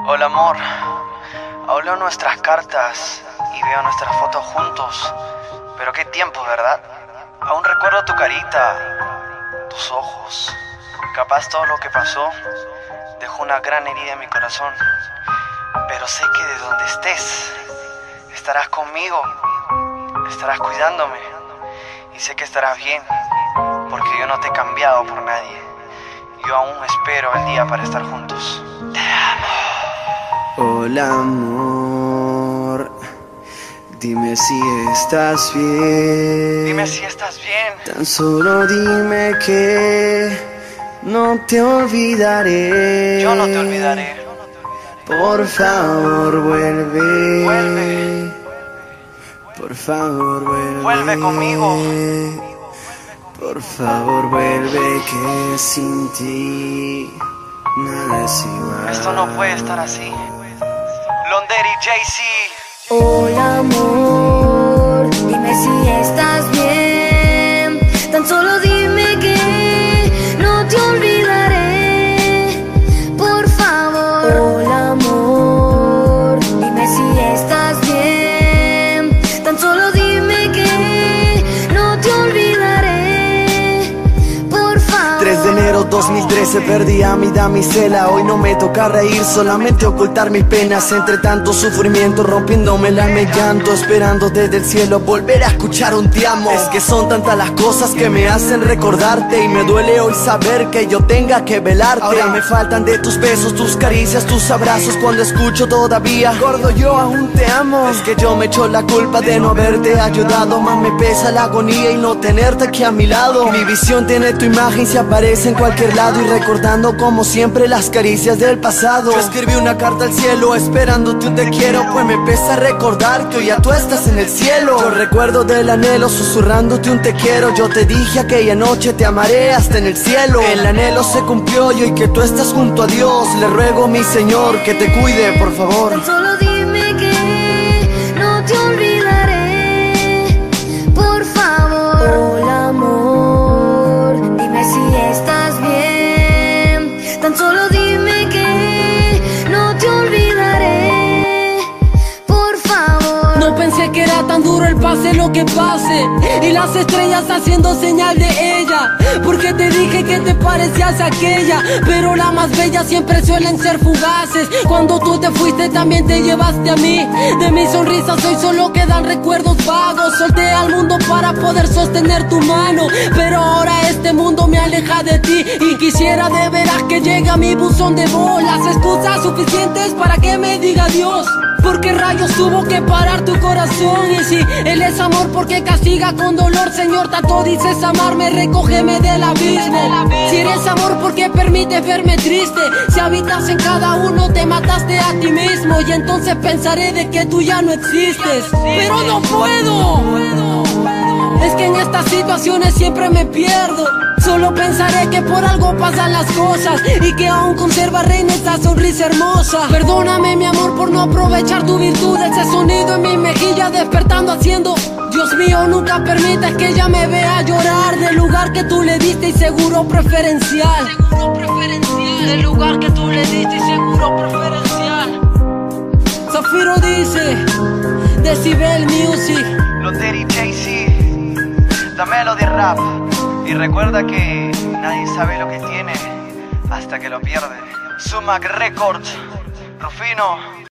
Hola amor, aún leo nuestras cartas y veo nuestras fotos juntos. Pero qué tiempo, ¿verdad? Aún recuerdo tu carita, tus ojos. Capaz todo lo que pasó dejó una gran herida en mi corazón. Pero sé que de donde estés, estarás conmigo, estarás cuidándome. Y sé que estarás bien, porque yo no te he cambiado por nadie. Yo aún espero el día para estar juntos. Te amo. Hola amor, dime si estás bien. Dime si estás bien. Tan solo dime que no te olvidaré. Yo no te olvidaré. Por favor vuelve. Vuelve. Por favor vuelve. Vuelve conmigo. Por favor vuelve, que sin ti nada es igual. Esto no puede estar así. Londeri JC. Hola amor, dime si estás bien. Tan solo dime que no te olvidaré. Por favor. Hola amor, dime si estás bien. Tan solo dime que no te olvidaré. Por favor. 3 de enero 2013 perdí a mi damisela. Hoy no me toca reír, solamente ocultar mis penas. Entre tanto sufrimiento, rompiéndomela me llanto, esperando desde el cielo volver a escuchar un te amo. Es que son tantas las cosas que me hacen recordarte, y me duele hoy saber que yo tenga que velarte. Ahora me faltan de tus besos, tus caricias, tus abrazos. Cuando escucho todavía, gordo, yo aún te amo. Es que yo me echo la culpa de no haberte ayudado, más me pesa la agonía y no tenerte aquí a mi lado. Mi visión tiene tu imagen, se aparece en cualquier lado, y recordando como siempre las caricias del pasado. Yo escribí una carta al cielo esperándote un te quiero, pues me pesa recordar que hoy ya tú estás en el cielo. Yo recuerdo del anhelo susurrándote un te quiero. Yo te dije aquella noche te amaré hasta en el cielo. El anhelo se cumplió y hoy que tú estás junto a Dios, le ruego mi Señor que te cuide, por favor. Tan solo dime que no te olvidaré. Por favor. Hola amor, dime si estás bien. Tan solo dime que no te olvidaré. Por favor. No pensé que era tan duro el pase lo que pase, y las estrellas haciendo señal de ella, porque te dije que te parecías a aquella, pero la más bella siempre suelen ser fugaces. Cuando tú te fuiste también te llevaste a mí. De mi sonrisa hoy solo quedan recuerdos vagos. Solté al mundo para poder sostener tu mano, pero ahora este mundo me aleja de ti, y quisiera de veras que llegue a mi buzón de voz las excusas suficientes para que me diga adiós. Porque rayos tuvo que parar tu corazón, y si él es amor, porque castiga con dolor. Señor, tanto dices amarme, recógeme del abismo. Si eres amor, porque permites verme triste. Si habitas en cada uno, te mataste a ti mismo, y entonces pensaré de que tú ya no existes. Pero no puedo. Es que en estas situaciones siempre me pierdo. Solo pensaré que por algo pasan las cosas, y que aún conserva reina esta sonrisa hermosa. Perdóname mi amor por no aprovechar tu virtud, ese sonido en mi mejilla despertando haciendo. Dios mío, nunca permitas que ella me vea llorar del lugar que tú le diste y seguro preferencial. Del lugar que tú le diste y seguro preferencial. Zafiro dice, Decibel Music. Londeri JC, The Melody Rap. Y recuerda que nadie sabe lo que tiene hasta que lo pierde. Sumac Records, Rufino.